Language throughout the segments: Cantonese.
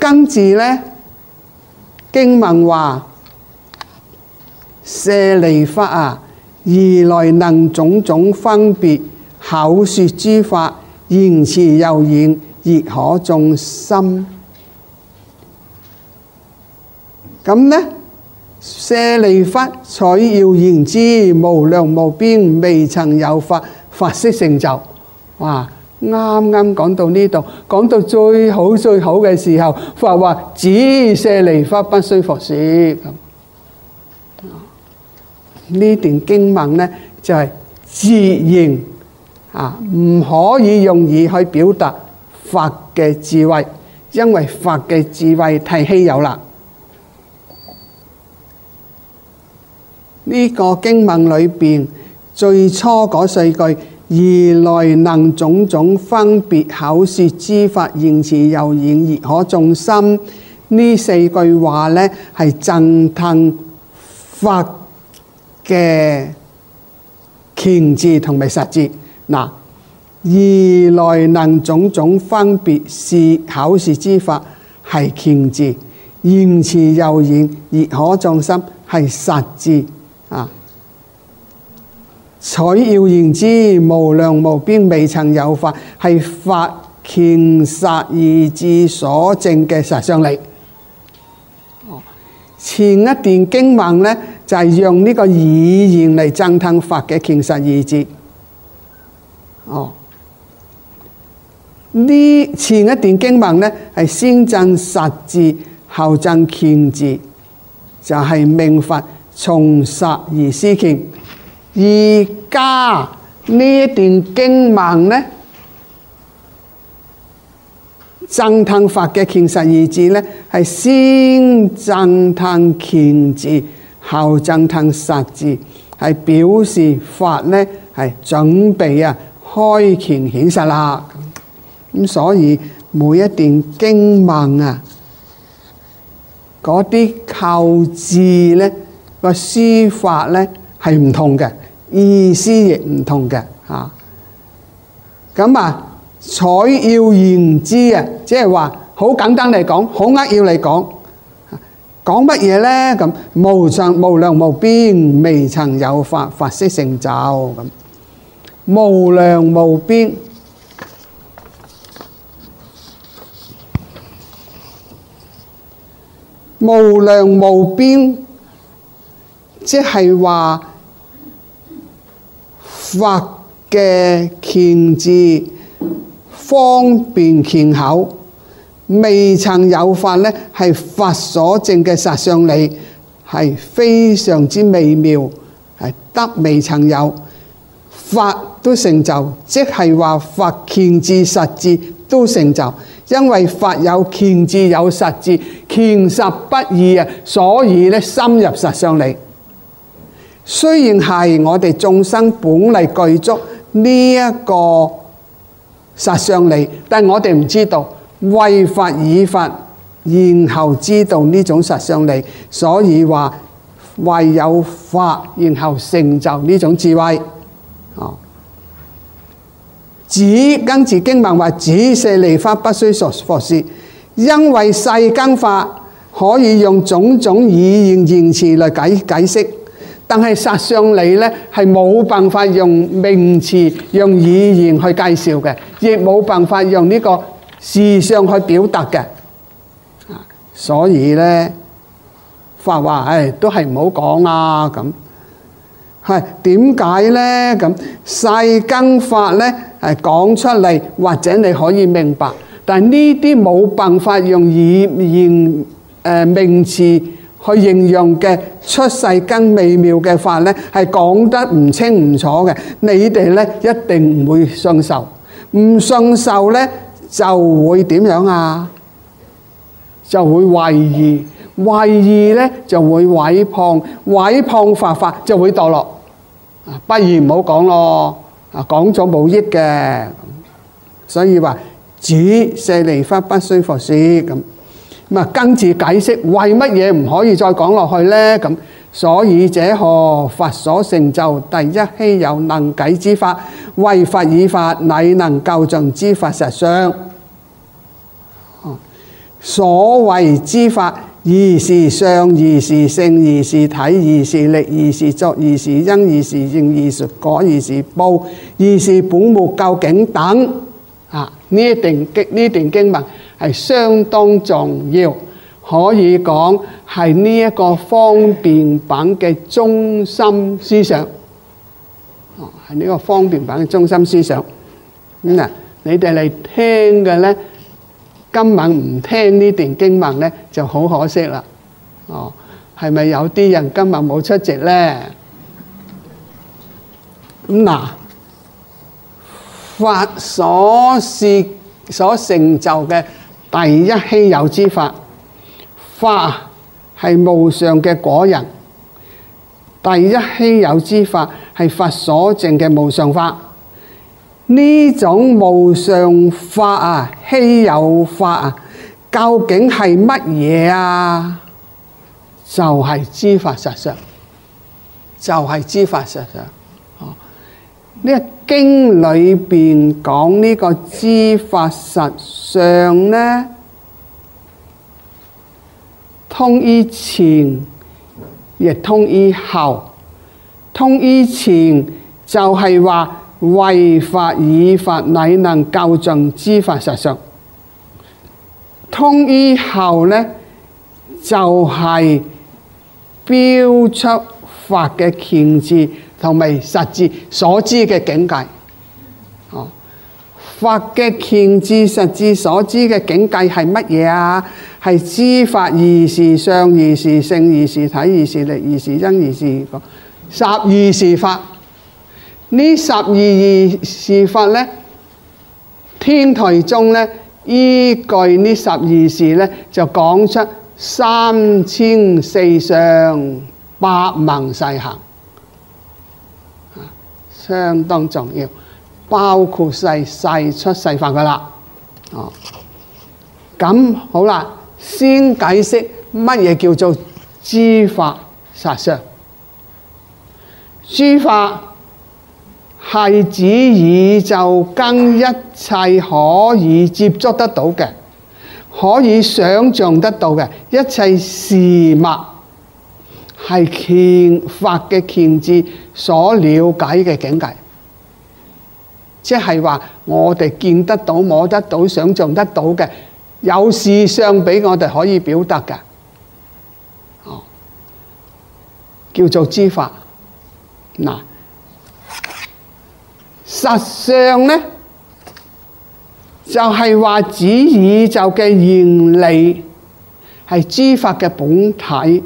跟住呢，經文話舍利弗啊，如來能種種分別口說諸法，言辭柔軟，亦可眾心。咁呢，舍利弗，採要言之，無量無邊，未曾有法，法悉成就。哇！啱啱講到呢度，講到最好最好嘅時候，佛話：只舍利弗，不須復說。呢段經文呢，就係自然唔可以用語去表達佛嘅智慧，因為佛嘅智慧太稀有啦。呢個經文裏邊最初嗰四句，如來能種種分別口說諸法，言辭柔軟，亦可眾心。呢四句話呢，係讚歎佛嘅權智同埋實智。嗱，如來能種種分別口說諸法係權智，言辭柔軟，亦可眾心係實智。採要言之，無量無邊，未曾有法，係佛權實二智所證嘅實相理。前一段經文呢，就係用呢個語言嚟讚歎佛嘅權實二智。呢前一段經文呢，係先證實智，後證權智，就係明佛從實而思權。而家呢一段經文呢，讚歎佛嘅權實二智呢，係先讚歎權智，後讚歎實智，係表示佛呢係準備開權顯實啦。咁所以每一段經文嗰啲構字呢，個書法呢係唔同嘅，意思亦唔同嘅嚇。咁採要言之即係話好簡單嚟講，好扼要嚟講，講乜嘢呢？咁無量無邊，未曾有法，法悉成就。咁無量無邊，無量無邊，即係話佛嘅權智方便權巧，未曾有法呢，係佛所證嘅實相理，係非常之微妙，係得未曾有，法都成就，即係話佛權智實智都成就。因為佛有權智有實智，權實不二所以咧深入實相理。雖然係我哋眾生本嚟具足呢一個實相理，但係我哋唔知道，為佛以佛，然後知道呢種實相理，所以話唯有法，然後成就呢種智慧。跟住經文話：只舍利弗，不須復說，因為世間法可以用種種語言言辭嚟解釋，但係實相理呢係冇辦法用名詞、用語言去介紹嘅，亦冇辦法用呢個事相去表達嘅。所以呢，法話都係唔好講啦咁。係點解呢？咁世間法呢係講出嚟，或者你可以明白，但係呢啲冇辦法用語言名詞去形容嘅出世間微妙嘅法呢，係講得唔清唔楚嘅。你哋呢一定唔會信受，唔信受呢就會點樣啊？就會懷疑，懷疑呢就會毀謗，毀謗法就會墮落。不如唔好講咯，講咗冇益嘅，所以話只舍利弗，不須復說咁。跟住解釋為乜嘢唔可以再講落去呢？咁所以這何佛所成就第一稀有能解之法，為佛以法，乃能究盡之法實相。 所謂之法，義是相，義是性，義是體，義是力，義是作，義是因，義是應，義是果，義是報，義是本末究竟等。呢段經文係相當重要，可以講係呢一個方便品嘅中心思想。係呢個方便品嘅中心思想。你哋嚟聽嘅咧，今晚唔聽呢段經文咧，就好可惜啦。係咪有啲人今日冇出席咧？法所成就嘅第一稀有之法，法係無上嘅果人。第一稀有之法係佛所證嘅無上法。呢種無上法稀有法究竟係乜嘢啊？就係知法實相，就係知法實相。呢個經裏邊講呢個知法實相呢，通於前，亦通於後。通於前就係話為法以法，乃能究盡知法實相。通於後呢，就係標出法嘅權智同埋實智所知嘅境界。法嘅權智實智所知嘅境界係乜嘢啊？係知法義是相，義是性，義是體，義是力，義是因，義是果。十義是法。呢十二義是法呢，天台宗呢，依據呢十義是呢，就講出3400相八萬世行，相當重要，包括世出世法噶啦。咁好啦，先解釋乜嘢叫做知法實相。知法係指宇宙間一切可以接觸得到嘅，可以想像得到嘅一切事物，係法嘅權智所了解嘅境界。即係話我哋見得到、摸得到、想像得到嘅，有事相俾我哋可以表達嘅，叫做知法。實相呢，就係話指宇宙嘅原理係知法嘅本體。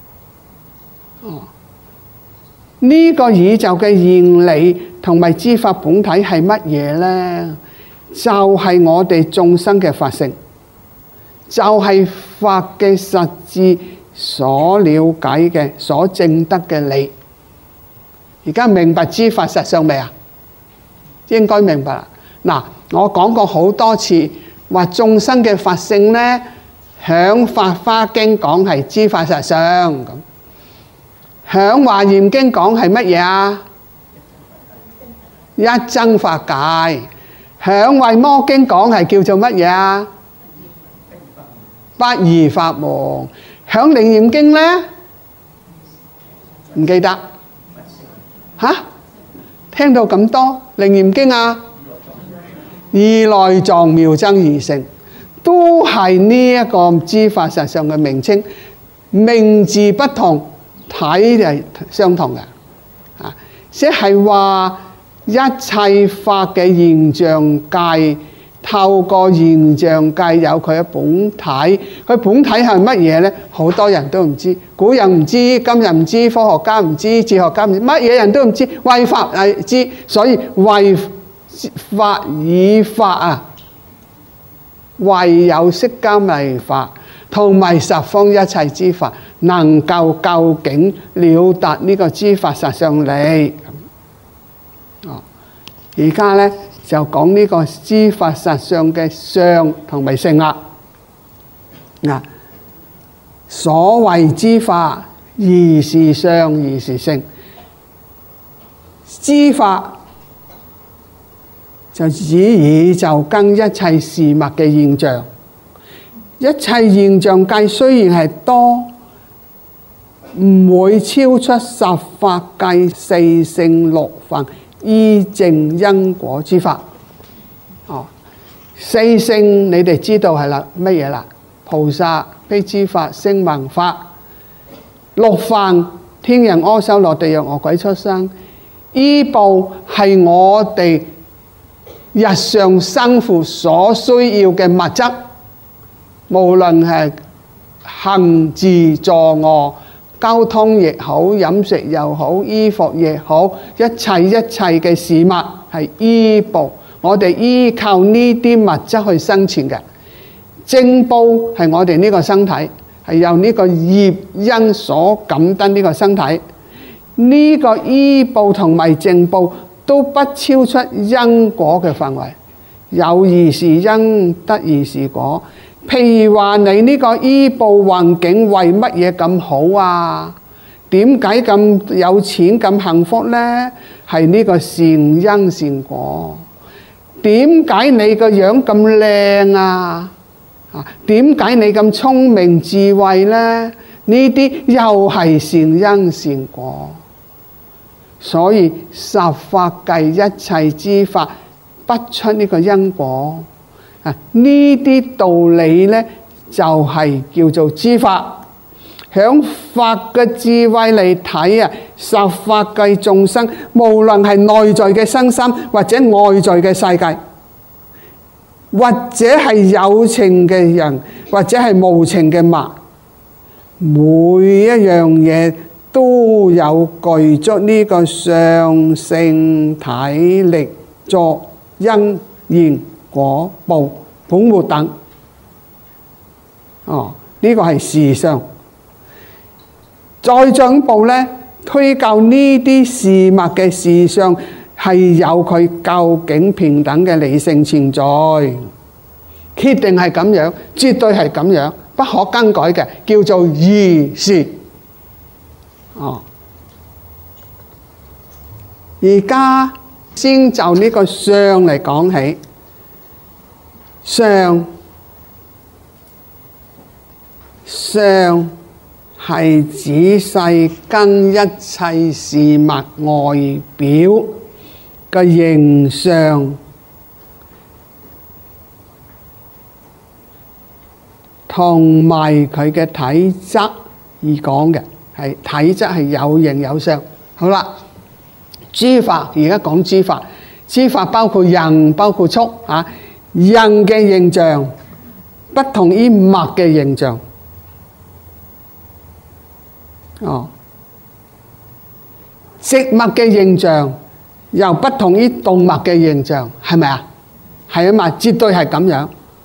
呢個宇宙嘅原理同埋知法本體係乜嘢呢？就係我哋眾生嘅法性，就係法嘅實智所了解嘅、所證得嘅理。而家明白知法實相未啊？應該明白啦。我講過好多次，話眾生嘅法性呢，響《法華經》講係知法實相咁。響《華嚴經》講係乜嘢啊？一真法界。響《惠摩經》講係叫做乜嘢啊？不二法門。響《楞嚴經》呢？唔記得嚇？聽到咁多《楞嚴經》啊，如來藏妙真如性，都係呢一個知法實相嘅名稱，名字不同，體係相同嘅。即係話一切法嘅現象界，透過現象界有佢嘅本體。佢本體係乜嘢呢？好多人都唔知，古人唔知，今日唔知，科學家唔知，哲學家唔知，乜嘢人都唔知，為法係知。所以為法以法唯有釋迦牟尼法同埋十方一切之法，能夠究竟了達呢個知法實相理。而家呢，就講呢個知法實相嘅相同埋性啦。所謂知法，義是相，義是性。知法就指宇宙間一切事物嘅現象， 一切現象界雖然係多，唔會超出十法界四聖六分依正因果之法。四聖你哋知道係啦，乜嘢啦？菩薩、悲知法、聲聞法。六分天人、阿修羅、地獄、餓鬼、畜生。依報係我哋日常生活所需要嘅物質，無論係行住坐臥、交通亦好、飲食又好、衣服亦好，一切嘅事物係依報。我哋依靠呢啲物質去生存嘅。正報係我哋呢個身體，係由呢個業因所感得呢個身體。呢個依報同埋正報都不超出因果嘅範圍，有如是因，得如是果。譬如話你呢個依報環境為乜嘢咁好啊？點解咁有錢咁幸福呢？係呢個善因善果。點解你個樣咁靚啊？點解你咁聰明智慧呢？呢啲又係善因善果。所以十法界一切之法不出呢個因果。呢啲道理呢，就係叫做知法。響法嘅智慧嚟睇啊，十法界眾生無論係內在嘅身心，或者外在嘅世界，或者係有情嘅人，或者係無情嘅物，每一樣嘢都有具足呢個相性體力作因緣果報本末等。呢個係事相。再進一步呢，推究呢啲事物嘅事相係有佢究竟平等嘅理性存在，決定係咁樣，絕對係咁樣，不可更改嘅，叫做如是。而家先就呢個相嚟講起，相係指世間一切事物外表嘅形象，同埋佢嘅體質而講嘅，係體質係有形有相。好啦，諸法而家講諸法，諸法包括人，包括畜啊。人嘅形象不同於物嘅形象。植物嘅形象又不同於動物嘅形象，係咪啊？係啊嘛，絕對係咁樣。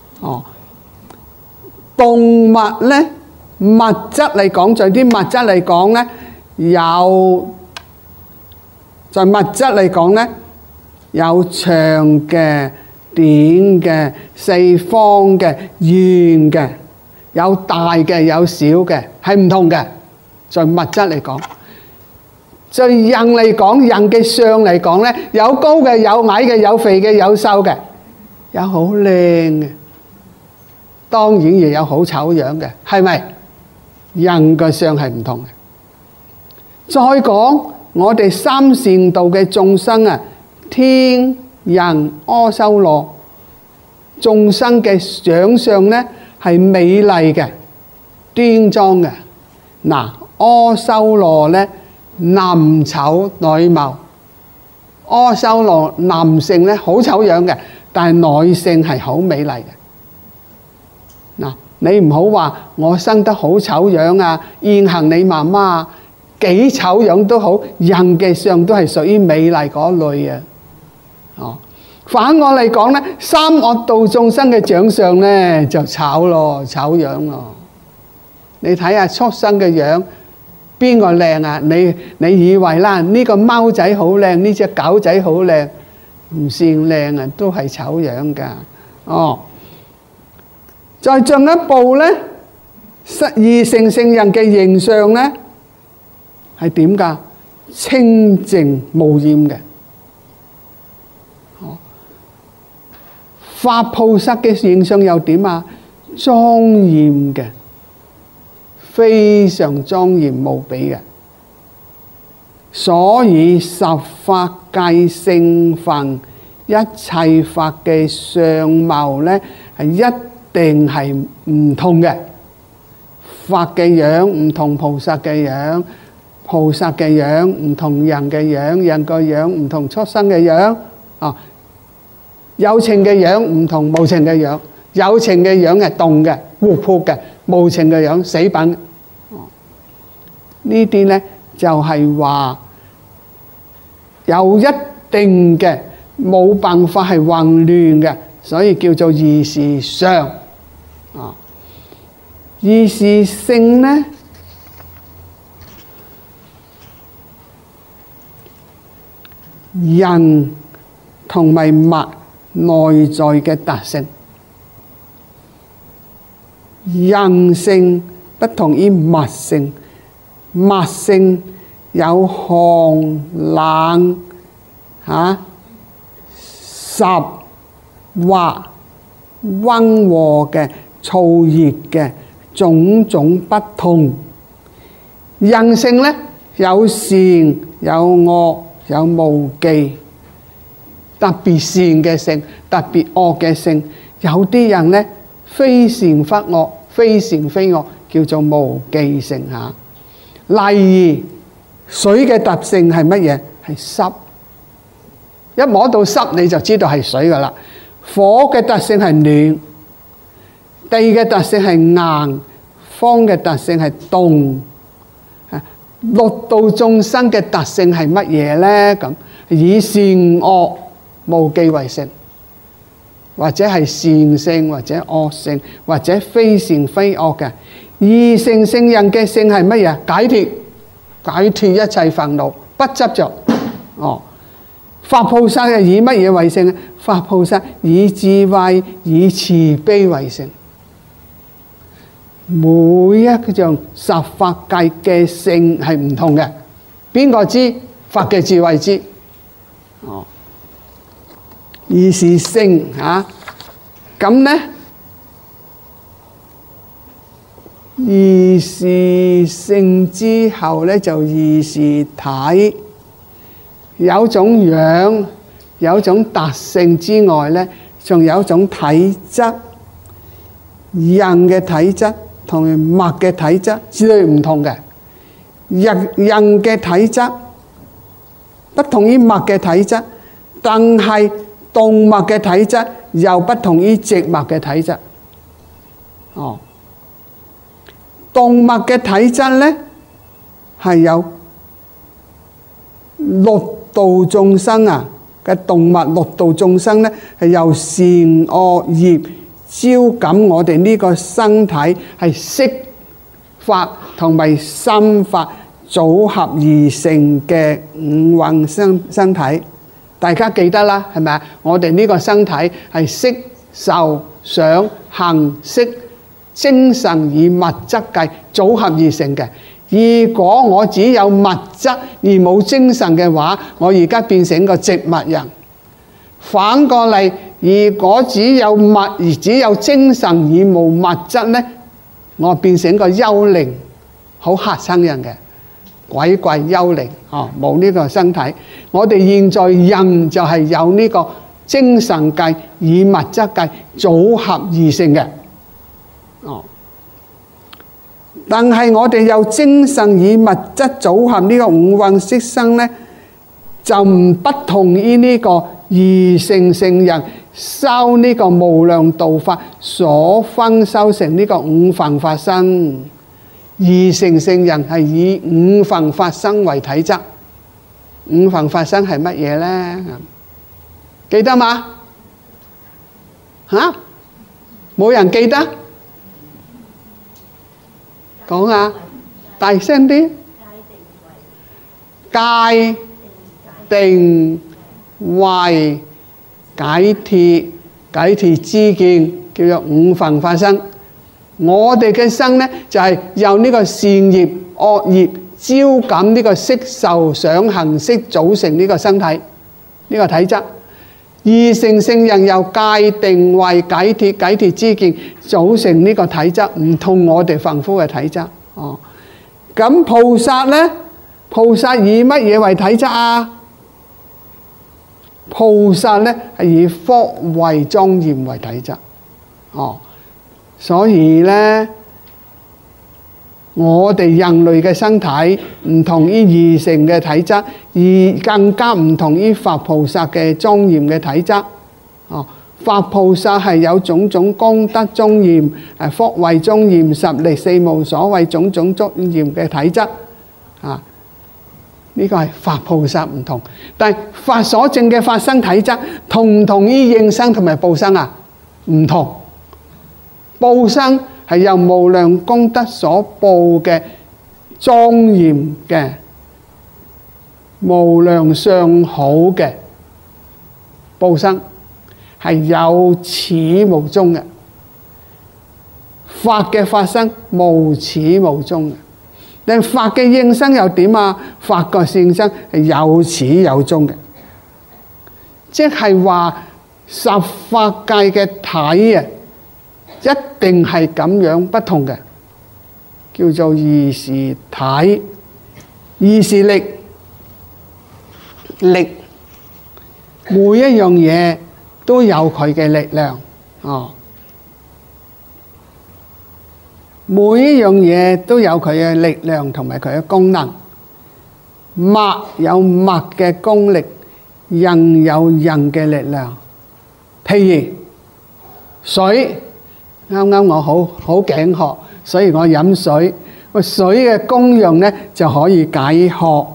動物呢，物質嚟講，在啲物質嚟講呢，有在物質嚟講呢，有長嘅、短嘅、四方嘅、圓嘅，有大嘅，有小嘅，係唔同嘅。在物質嚟講，在人嚟講，人嘅相嚟講呢，有高嘅，有矮嘅，有肥嘅，有瘦嘅，有好靚嘅，當然亦有好醜樣嘅，係咪？人嘅相係唔同嘅。再講我哋三善道嘅眾生啊，天人阿修羅眾生嘅長相呢，係美麗嘅、端莊嘅。嗱，阿修羅呢，男醜女貌。阿修羅男性呢，好醜樣嘅，但係女性係好美麗嘅。嗱，你唔好話我生得好醜樣啊，現行你媽媽啊，幾醜樣都好，人嘅相都係屬於美麗嗰類啊。反我嚟講呢，三惡道眾生嘅長相呢，就醜咯，醜樣咯。你睇下畜生嘅樣，邊個靚啊？你以為啦，呢個貓仔好靚，呢隻狗仔好靚，唔算靚啊，都係醜樣噶。再進一步呢，二乘聖人嘅形象呢，係點噶？清淨無染嘅。法菩薩嘅形象又點啊？ 莊嚴嘅，非常莊嚴無比嘅。所以十法界聖分一切法嘅相貌呢，係一定係唔同嘅。法嘅樣唔同菩薩嘅樣，菩薩嘅樣唔同人嘅樣，人個樣唔同畜生嘅樣。有情嘅樣唔同無情嘅樣，有情嘅樣係動嘅、活潑嘅，無情嘅樣死板。呢啲呢就係話有一定嘅，冇辦法係混亂嘅，所以叫做二事相。二事性呢，人同埋物內在嘅特性，人性不同於物性，物性有寒冷濕滑溫和嘅、燥熱嘅種種不同。人性呢，有善有惡有無記，特別善嘅性，特別惡嘅性。有啲人呢，非善非惡，非善非惡，叫做無記性嚇。例如水嘅特性係乜嘢？係濕，一摸到濕你就知道係水噶啦。火嘅特性係暖，地嘅特性係硬，風嘅特性係凍。六道眾生嘅特性係乜嘢呢？咁以善惡無記為性，或者係善性，或者惡性，或者非善非惡嘅。二乘聖人嘅性係乜嘢？解脫一切煩惱，不執着。法菩薩係以乜嘢為性？法菩薩以智慧、以慈悲為性。每一樣十法界嘅性係唔同嘅，邊個知？法嘅智慧知。二是性嚇，咁呢？二是性之後呢，就二是體。有種樣，有種特性之外呢，仲有一種體質。人嘅體質同物嘅體質之類唔同嘅。人嘅體質不同於物嘅體質，但係動物嘅體質又不同於植物嘅體質。動物嘅體質呢，係有六道眾生嘅動物，六道眾生呢，係由善惡業招感我哋呢個身體，係色法同埋心法組合而成嘅五蘊身體。大家記得啦，係咪啊？我哋呢個身體係色受想行識精神與物質界組合而成嘅。如果我只有物質而冇精神嘅話，我而家變成個植物人。反過嚟，如果只有物而只有精神而冇物質呢，我變成個幽靈，好嚇親人嘅鬼怪幽靈。冇呢個身體。我哋現在人就係有呢個精神界與物質界組合而成嘅。但係我哋有精神與物質組合呢個五蘊色身呢，就唔不同於呢個二乘聖人修呢個無量道法所分修成呢個五分法身。二乘聖人係以五分法身為體質。五分法身係乜嘢呢？記得嗎？冇人記得？講下，大聲啲。戒定慧解脫知見，叫做五分法身。我哋嘅身呢，就係由呢個善業惡業招感呢個色受想行識組成呢個身體，呢個體質。 二乘聖人由界定為解脫知見組成呢個體質，唔同我哋凡夫嘅體質。咁菩薩呢？菩薩以乜嘢為體質啊？菩薩呢係以福慧莊嚴為體質。所以呢，我哋人類嘅身體唔同於二乘嘅體質，而更加唔同於佛菩薩嘅莊嚴嘅體質。佛菩薩係有種種功德莊嚴、福慧莊嚴、十力四無所畏種種莊嚴嘅體質。呢個係佛菩薩唔同，但係佛所證嘅法身體質同唔同於應生同埋報生啊？唔同。報生係由無量功德所報嘅莊嚴嘅無量相好嘅報生，係有始無終嘅。法嘅法身無始無終嘅。但法嘅應生又點啊？法嘅應生係有始有終嘅，即係話十法界嘅體啊，一定係咁樣不同嘅，叫做二時體、二時力。力每一樣嘢都有佢嘅力量。每一樣嘢都有佢嘅力量同埋佢嘅功能。物有物嘅功力，人有人嘅力量。譬如水，啱啱我好頸渴，所以我飲水。水嘅功用呢就可以解渴。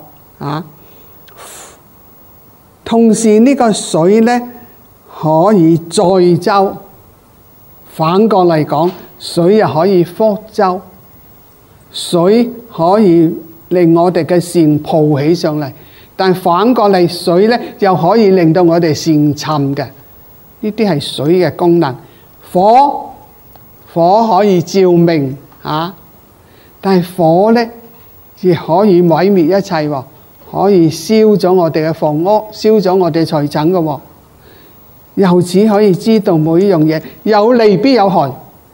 同時呢個水呢可以載舟，反過嚟講，水又可以覆舟，水可以令我哋嘅船抱起上嚟，但反過嚟水呢又可以令到我哋船沉嘅。呢啲係水嘅功能。火可以照明，但係火呢亦可以毀滅一切喎，可以燒咗我哋嘅房屋，燒咗我哋財產嘅喎。由此可以知道每一樣嘢有利必有害。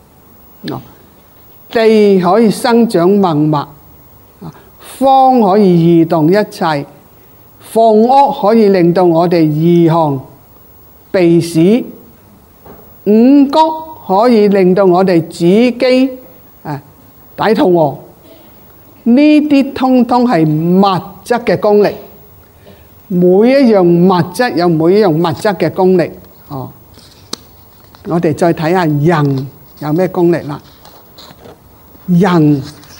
地可以生長萬物，風可以移動一切，房屋可以令到我哋移行避使，五穀可以令到我哋止飢抵肚餓。呢啲通通係物質嘅功力，每一樣物質有每一樣物質嘅功力。我哋再睇下人有咩功力啦。人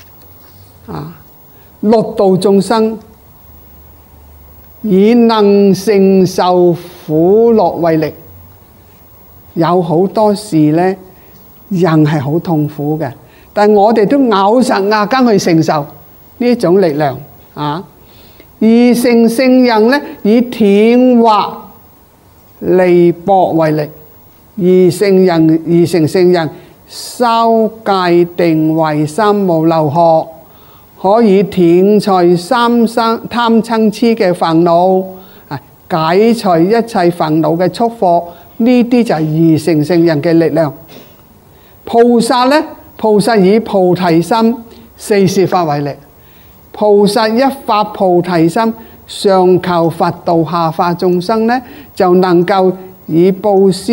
六道眾生以能承受苦樂為力。有好多事呢，人係好痛苦嘅，但係我哋都咬實牙根去承受呢一種力量。二乘聖人呢，以斷惑離縛為力。二乘聖人修戒定慧三無漏學，可以斷除三生貪嗔痴嘅煩惱，解除一切煩惱嘅束縛。呢啲就係二乘聖人嘅力量。菩薩呢，菩薩以菩提心四攝法為力。菩薩一發菩提心，上求佛道，下化眾生呢，就能夠以布施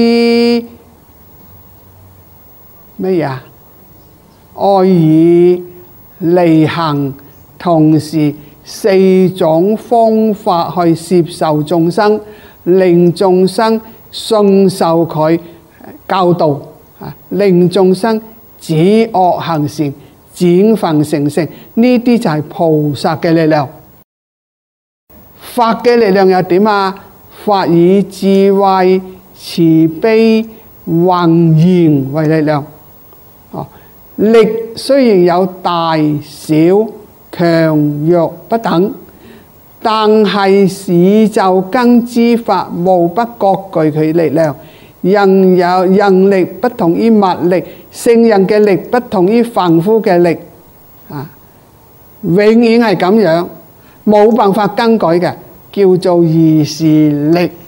乜嘢啊？愛以利行，同時四種方法去攝受眾生，令眾生信受佢教導，令眾生止惡行善，轉凡成聖。呢啲就係菩薩嘅力量。法嘅力量又點啊？法以智慧、慈悲、宏嚴為力量。力雖然有大小、強弱不等，但係宇宙根之法無不各具佢力量。人力不同於物力，聖人嘅力不同於凡夫嘅力。永遠係咁樣，冇辦法更改嘅，叫做二時力。